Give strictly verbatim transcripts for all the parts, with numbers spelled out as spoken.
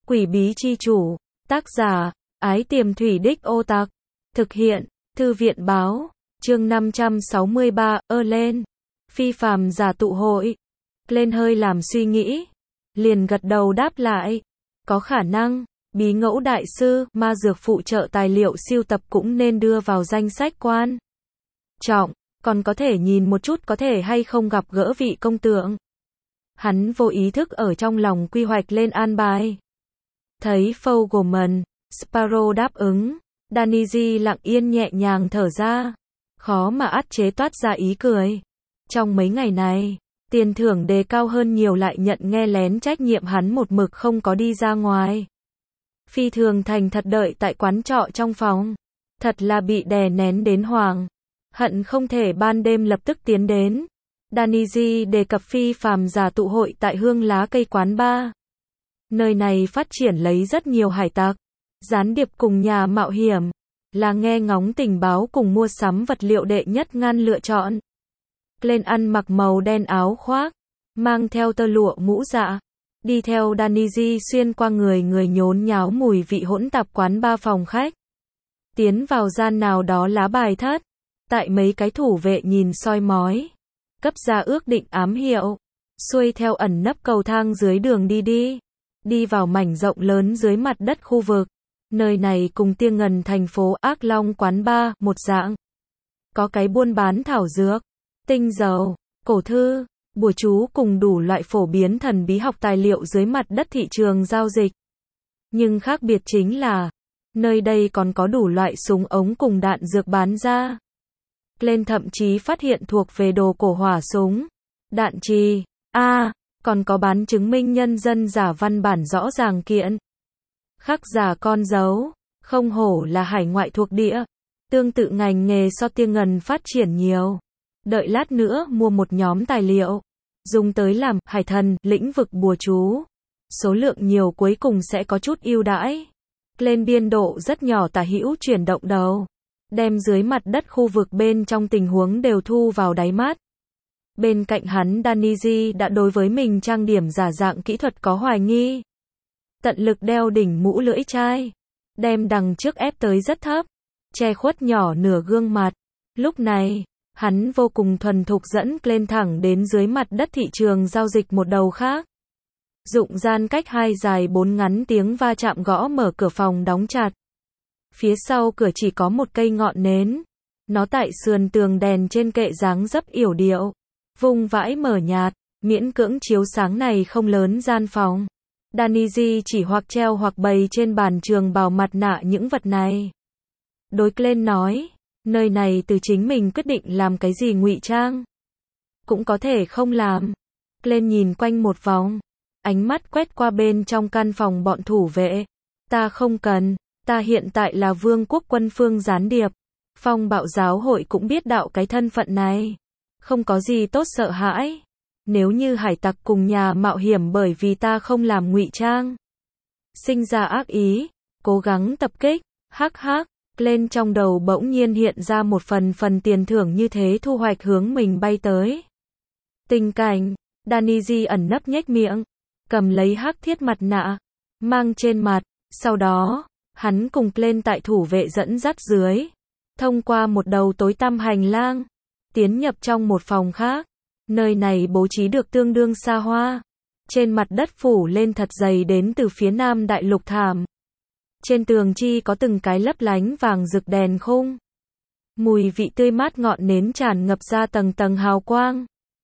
Quỷ bí chi chủ. Tác giả, Ái Tiềm Thủy Đích Ô Tặc. Thực hiện, Thư viện báo. Chương năm trăm sáu mươi ba, ơ lên. Phi phàm giả tụ hội. Lên hơi làm suy nghĩ. Liền gật đầu đáp lại. Có khả năng, bí ngẫu đại sư, ma dược phụ trợ tài liệu siêu tập cũng nên đưa vào danh sách quan trọng, còn có thể nhìn một chút có thể hay không gặp gỡ vị công tượng. Hắn vô ý thức ở trong lòng quy hoạch lên an bài. Thấy Fogelman, Sparrow đáp ứng, Danny lặng yên nhẹ nhàng thở ra, khó mà át chế toát ra ý cười. Trong mấy ngày này, tiền thưởng đề cao hơn nhiều lại nhận nghe lén trách nhiệm hắn một mực không có đi ra ngoài. Phi thường thành thật đợi tại quán trọ trong phòng. Thật là bị đè nén đến hoảng. Hận không thể ban đêm lập tức tiến đến. Danny đề cập phi phàm giả tụ hội tại hương lá cây quán bar. Nơi này phát triển lấy rất nhiều hải tặc, gián điệp cùng nhà mạo hiểm, là nghe ngóng tình báo cùng mua sắm vật liệu đệ nhất ngăn lựa chọn. Lên ăn mặc màu đen áo khoác, mang theo tơ lụa mũ dạ, đi theo Danny xuyên qua người người nhốn nháo mùi vị hỗn tạp quán ba phòng khách. Tiến vào gian nào đó lá bài thất, tại mấy cái thủ vệ nhìn soi mói, cấp ra ước định ám hiệu, xuôi theo ẩn nấp cầu thang dưới đường đi đi, đi vào mảnh rộng lớn dưới mặt đất khu vực. Nơi này cùng Tiêng Ngần thành phố Ác Long quán ba một dạng. Có cái buôn bán thảo dược, tinh dầu, cổ thư, bùa chú cùng đủ loại phổ biến thần bí học tài liệu dưới mặt đất thị trường giao dịch. Nhưng khác biệt chính là, nơi đây còn có đủ loại súng ống cùng đạn dược bán ra. Lên thậm chí phát hiện thuộc về đồ cổ hỏa súng, đạn trì, a, à, còn có bán chứng minh nhân dân giả văn bản rõ ràng kiện. Khắc giả con dấu, không hổ là hải ngoại thuộc địa. Tương tự ngành nghề so Tiêng Ngần phát triển nhiều. Đợi lát nữa mua một nhóm tài liệu, dùng tới làm hải thần, lĩnh vực bùa chú. Số lượng nhiều cuối cùng sẽ có chút ưu đãi. Lên biên độ rất nhỏ tả hữu chuyển động đầu. Đem dưới mặt đất khu vực bên trong tình huống đều thu vào đáy mắt. Bên cạnh hắn Danny đã đối với mình trang điểm giả dạng kỹ thuật có hoài nghi. Tận lực đeo đỉnh mũ lưỡi chai. Đem đằng trước ép tới rất thấp. Che khuất nhỏ nửa gương mặt. Lúc này, hắn vô cùng thuần thục dẫn lên thẳng đến dưới mặt đất thị trường giao dịch một đầu khác. Dụng gian cách hai dài bốn ngắn tiếng va chạm gõ mở cửa phòng đóng chặt. Phía sau cửa chỉ có một cây ngọn nến. Nó tại sườn tường đèn trên kệ dáng dấp yểu điệu. Vung vãi mở nhạt, miễn cưỡng chiếu sáng này không lớn gian phòng. Danny chỉ hoặc treo hoặc bày trên bàn trường bào mặt nạ những vật này. Đối lên nói, nơi này từ chính mình quyết định làm cái gì ngụy trang. Cũng có thể không làm. Lên nhìn quanh một vòng. Ánh mắt quét qua bên trong căn phòng bọn thủ vệ. Ta không cần, ta hiện tại là vương quốc quân phương gián điệp. Phong bạo giáo hội cũng biết đạo cái thân phận này. Không có gì tốt sợ hãi. Nếu như hải tặc cùng nhà mạo hiểm bởi vì ta không làm ngụy trang, sinh ra ác ý, cố gắng tập kích, hắc hắc, lên trong đầu bỗng nhiên hiện ra một phần phần tiền thưởng như thế thu hoạch hướng mình bay tới. Tình cảnh, Danny ẩn nấp nhếch miệng, cầm lấy hắc thiết mặt nạ, mang trên mặt, sau đó, hắn cùng lên tại thủ vệ dẫn dắt dưới, thông qua một đầu tối tăm hành lang, tiến nhập trong một phòng khác. Nơi này bố trí được tương đương xa hoa. Trên mặt đất phủ lên thật dày đến từ phía nam đại lục thảm. Trên tường chi có từng cái lấp lánh vàng rực đèn khung. Mùi vị tươi mát ngọn nến tràn ngập ra tầng tầng hào quang.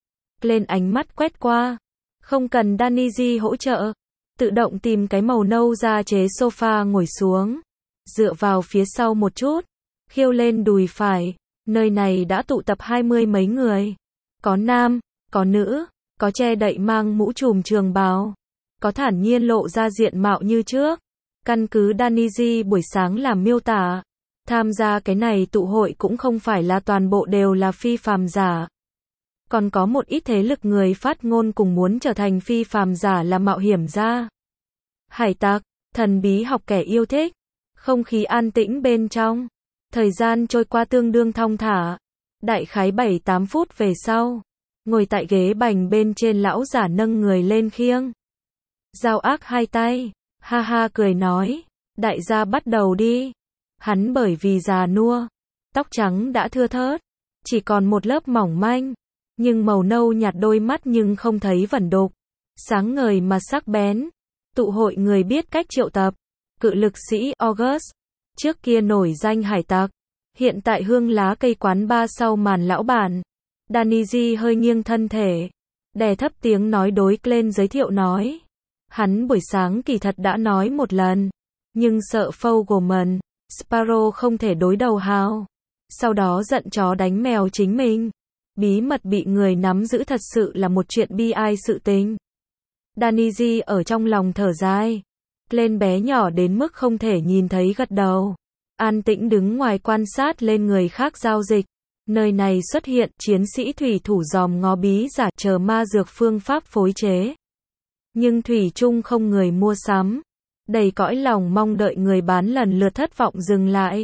Lên ánh mắt quét qua. Không cần Danny hỗ trợ. Tự động tìm cái màu nâu da chế sofa ngồi xuống. Dựa vào phía sau một chút. Khiêu lên đùi phải. Nơi này đã tụ tập hai mươi mấy người. Có nam, có nữ, có che đậy mang mũ trùm trường bào, có thản nhiên lộ ra diện mạo như trước. Căn cứ Danny buổi sáng làm miêu tả, tham gia cái này tụ hội cũng không phải là toàn bộ đều là phi phàm giả. Còn có một ít thế lực người phát ngôn cùng muốn trở thành phi phàm giả là mạo hiểm gia, hải tặc, thần bí học kẻ yêu thích. Không khí an tĩnh bên trong, thời gian trôi qua tương đương thong thả. Đại khái bảy tám phút về sau, ngồi tại ghế bành bên trên lão giả nâng người lên khiêng. Dao ác hai tay, Ha ha cười nói, đại gia bắt đầu đi. Hắn bởi vì già nua, tóc trắng đã thưa thớt, chỉ còn một lớp mỏng manh, nhưng màu nâu nhạt đôi mắt nhưng không thấy vẩn đục, sáng ngời mà sắc bén. Tụ hội người biết cách triệu tập, cự lực sĩ August, trước kia nổi danh hải tặc, hiện tại hương lá cây quán ba sau màn lão bản. Danny hơi nghiêng thân thể, đè thấp tiếng nói đối Glenn giới thiệu nói. Hắn buổi sáng kỳ thật đã nói một lần, nhưng sợ Fogelman, Sparrow không thể đối đầu Hal. Sau đó giận chó đánh mèo chính mình. Bí mật bị người nắm giữ thật sự là một chuyện bi ai sự tình. Danny ở trong lòng thở dài. Glenn bé nhỏ đến mức không thể nhìn thấy gật đầu. An tĩnh đứng ngoài quan sát lên người khác giao dịch. Nơi này xuất hiện chiến sĩ thủy thủ dòm ngó bí giả chờ ma dược phương pháp phối chế. Nhưng thủy chung không người mua sắm. Đầy cõi lòng mong đợi người bán lần lượt thất vọng dừng lại.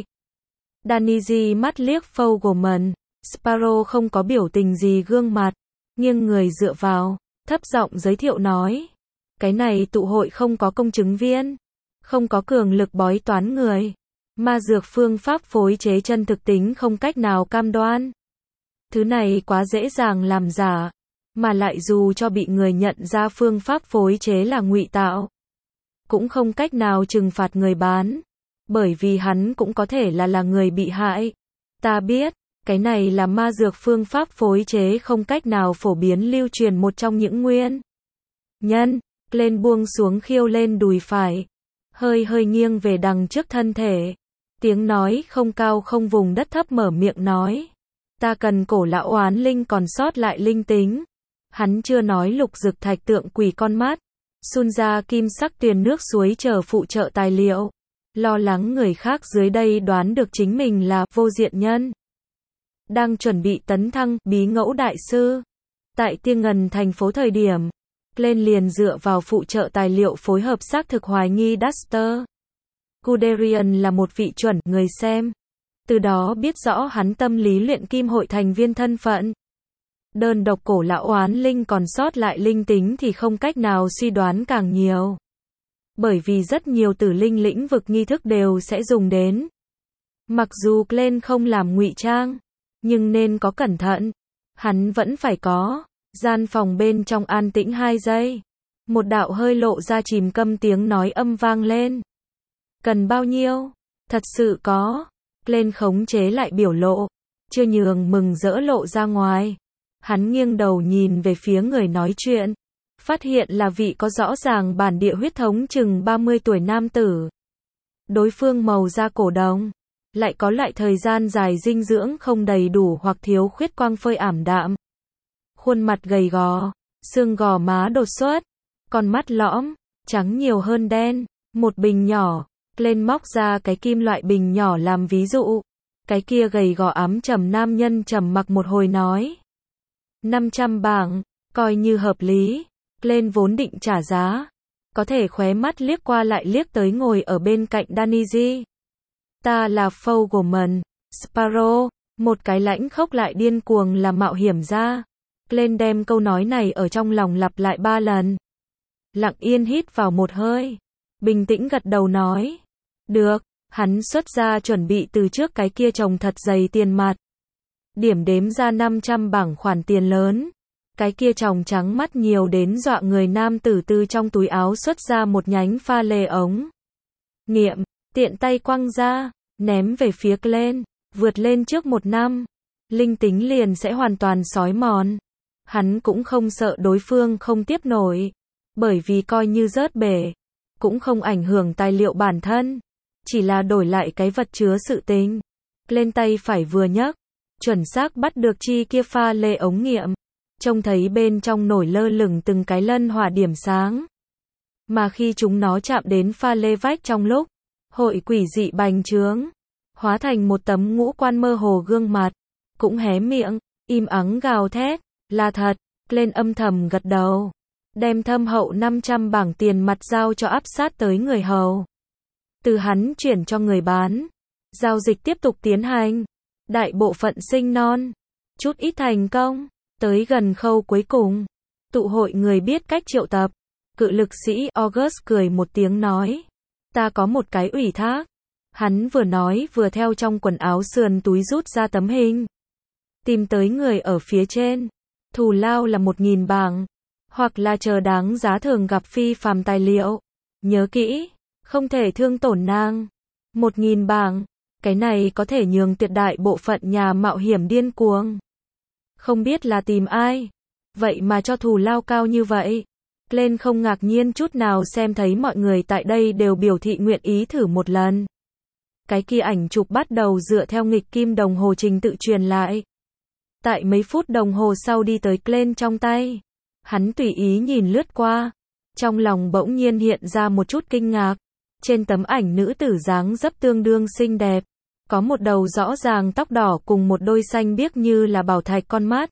Danny mắt liếc Fogelman. Sparrow không có biểu tình gì gương mặt. Nghiêng người dựa vào, thấp giọng giới thiệu nói. Cái này tụ hội không có công chứng viên. Không có cường lực bói toán người. Ma dược phương pháp phối chế chân thực tính không cách nào cam đoan. Thứ này quá dễ dàng làm giả. Mà lại dù cho bị người nhận ra phương pháp phối chế là ngụy tạo, cũng không cách nào trừng phạt người bán. Bởi vì hắn cũng có thể là là người bị hại. Ta biết, cái này là ma dược phương pháp phối chế không cách nào phổ biến lưu truyền một trong những nguyên nhân. Lên buông xuống khiêu lên đùi phải. Hơi hơi nghiêng về đằng trước thân thể. Tiếng nói không cao không vùng đất thấp mở miệng nói. Ta cần cổ lão oán linh còn sót lại linh tính. Hắn chưa nói lục dực thạch tượng quỷ con mắt. Sun ra kim sắc tuyền nước suối chờ phụ trợ tài liệu. Lo lắng người khác dưới đây đoán được chính mình là vô diện nhân. Đang chuẩn bị tấn thăng bí ngẫu đại sư. Tại Tiên Ngần thành phố thời điểm. Lên liền dựa vào phụ trợ tài liệu phối hợp xác thực hoài nghi Duster. Guderian là một vị chuẩn người xem. Từ đó biết rõ hắn tâm lý luyện kim hội thành viên thân phận. Đơn độc cổ lão oán linh còn sót lại linh tính thì không cách nào suy đoán càng nhiều. Bởi vì rất nhiều tử linh lĩnh vực nghi thức đều sẽ dùng đến. Mặc dù Glenn không làm ngụy trang, nhưng nên có cẩn thận. Hắn vẫn phải có. Gian phòng bên trong an tĩnh hai giây. Một đạo hơi lộ ra chìm câm tiếng nói âm vang lên. Cần bao nhiêu? Thật sự có. Glenn khống chế lại biểu lộ. Chưa nhường mừng rỡ lộ ra ngoài. Hắn nghiêng đầu nhìn về phía người nói chuyện. Phát hiện là vị có rõ ràng bản địa huyết thống chừng ba mươi tuổi nam tử. Đối phương màu da cổ đồng. Lại có lại thời gian dài dinh dưỡng không đầy đủ hoặc thiếu khuyết quang phơi ảm đạm. Khuôn mặt gầy gò, xương gò má đột xuất, con mắt lõm, trắng nhiều hơn đen, một bình nhỏ. Lên móc ra cái kim loại bình nhỏ làm ví dụ. Cái kia gầy gò ám trầm nam nhân trầm mặc một hồi nói. năm trăm bảng, coi như hợp lý. Lên vốn định trả giá. Có thể khóe mắt liếc qua lại liếc tới ngồi ở bên cạnh Danny. Ta là Fogelman, Sparrow, một cái lãnh khốc lại điên cuồng là mạo hiểm ra. Lên đem câu nói này ở trong lòng lặp lại ba lần. Lặng yên hít vào một hơi. Bình tĩnh gật đầu nói. Được, hắn xuất ra chuẩn bị từ trước cái kia chồng thật dày tiền mặt. Điểm đếm ra năm trăm bảng khoản tiền lớn. Cái kia chồng trắng mắt nhiều đến dọa người nam tử từ trong túi áo xuất ra một nhánh pha lê ống. Nghiệm, tiện tay quăng ra, ném về phía Glenn, vượt lên trước một năm. Linh tính liền sẽ hoàn toàn xói mòn. Hắn cũng không sợ đối phương không tiếp nổi. Bởi vì coi như rớt bể, cũng không ảnh hưởng tài liệu bản thân. Chỉ là đổi lại cái vật chứa sự tình. Lên tay phải vừa nhấc, chuẩn xác bắt được chi kia pha lê ống nghiệm. Trông thấy bên trong nổi lơ lửng từng cái lân hỏa điểm sáng. Mà khi chúng nó chạm đến pha lê vách trong lúc, hội quỷ dị bành trướng, hóa thành một tấm ngũ quan mơ hồ gương mặt. Cũng hé miệng, im ắng gào thét, là thật. Lên âm thầm gật đầu. Đem thâm hậu năm trăm bảng tiền mặt giao cho áp sát tới người hầu. Từ hắn chuyển cho người bán. Giao dịch tiếp tục tiến hành. Đại bộ phận sinh non. Chút ít thành công. Tới gần khâu cuối cùng. Tụ hội người biết cách triệu tập. Cự lực sĩ August cười một tiếng nói. Ta có một cái ủy thác. Hắn vừa nói vừa theo trong quần áo sườn túi rút ra tấm hình. Tìm tới người ở phía trên. Thù lao là một nghìn bảng. Hoặc là chờ đáng giá thường gặp phi phàm tài liệu. Nhớ kỹ, không thể thương tổn nàng. Một nghìn bảng. Cái này có thể nhường tuyệt đại bộ phận nhà mạo hiểm điên cuồng. Không biết là tìm ai. Vậy mà cho thù lao cao như vậy. Glenn không ngạc nhiên chút nào xem thấy mọi người tại đây đều biểu thị nguyện ý thử một lần. Cái kia ảnh chụp bắt đầu dựa theo nghịch kim đồng hồ trình tự truyền lại. Tại mấy phút đồng hồ sau đi tới Glenn trong tay. Hắn tùy ý nhìn lướt qua. Trong lòng bỗng nhiên hiện ra một chút kinh ngạc. Trên tấm ảnh nữ tử dáng dấp tương đương xinh đẹp. Có một đầu rõ ràng tóc đỏ cùng một đôi xanh biếc như là bảo thạch con mắt.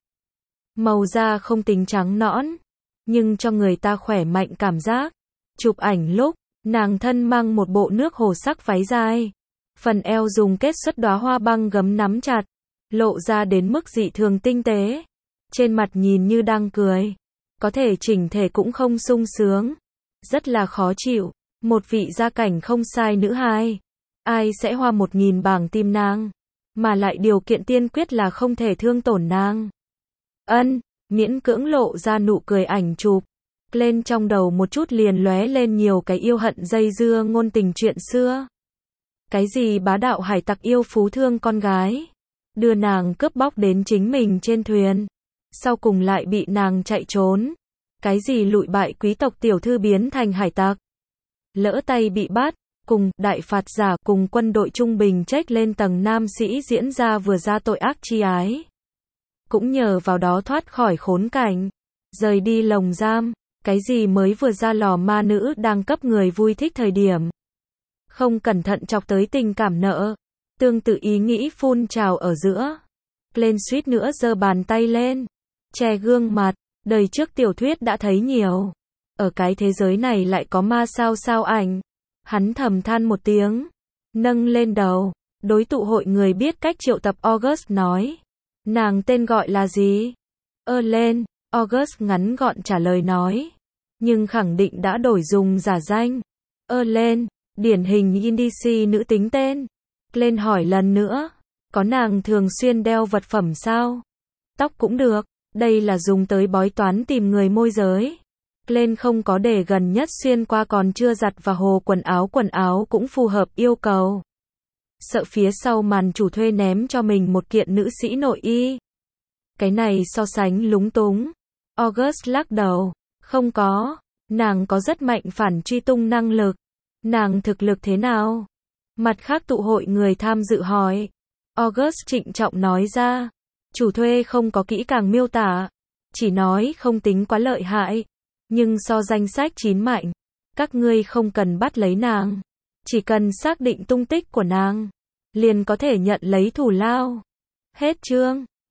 Màu da không tính trắng nõn, nhưng cho người ta khỏe mạnh cảm giác. Chụp ảnh lúc, nàng thân mang một bộ nước hồ sắc váy dài. Phần eo dùng kết xuất đóa hoa băng gấm nắm chặt, lộ ra đến mức dị thường tinh tế. Trên mặt nhìn như đang cười, có thể chỉnh thể cũng không sung sướng. Rất là khó chịu, một vị gia cảnh không sai nữ hài. Ai sẽ hoa một nghìn bảng tìm nàng, mà lại điều kiện tiên quyết là không thể thương tổn nàng. Ân, miễn cưỡng lộ ra nụ cười ảnh chụp. Lên trong đầu một chút liền lóe lên nhiều cái yêu hận dây dưa ngôn tình chuyện xưa. Cái gì bá đạo hải tặc yêu phú thương con gái, đưa nàng cướp bóc đến chính mình trên thuyền, sau cùng lại bị nàng chạy trốn. Cái gì lụi bại quý tộc tiểu thư biến thành hải tặc, lỡ tay bị bắt, cùng đại phạt giả cùng quân đội trung bình trách lên tầng nam sĩ diễn ra vừa ra tội ác chi ái. Cũng nhờ vào đó thoát khỏi khốn cảnh, rời đi lồng giam. Cái gì mới vừa ra lò ma nữ đang cấp người vui thích thời điểm, không cẩn thận chọc tới tình cảm nợ. Tương tự ý nghĩ phun trào ở giữa. Lên suýt nữa giơ bàn tay lên, che gương mặt. Đời trước tiểu thuyết đã thấy nhiều, ở cái thế giới này lại có ma sao sao ảnh. Hắn thầm than một tiếng, nâng lên đầu, đối tụ hội người biết cách triệu tập August nói. Nàng tên gọi là gì? Ellen. August ngắn gọn trả lời nói, nhưng khẳng định đã đổi dùng giả danh. Ellen, điển hình Indici nữ tính tên. Lên hỏi lần nữa, có nàng thường xuyên đeo vật phẩm sao? Tóc cũng được, đây là dùng tới bói toán tìm người môi giới. Lên không có để gần nhất xuyên qua còn chưa giặt và hồ quần áo quần áo cũng phù hợp yêu cầu. Sợ phía sau màn chủ thuê ném cho mình một kiện nữ sĩ nội y. Cái này so sánh lúng túng. August lắc đầu, không có, nàng có rất mạnh phản truy tung năng lực. Nàng thực lực thế nào? Mặt khác tụ hội người tham dự hỏi. August trịnh trọng nói ra, chủ thuê không có kỹ càng miêu tả, chỉ nói không tính quá lợi hại, nhưng so danh sách chín mạnh, các ngươi không cần bắt lấy nàng, chỉ cần xác định tung tích của nàng, liền có thể nhận lấy thù lao. Hết chương.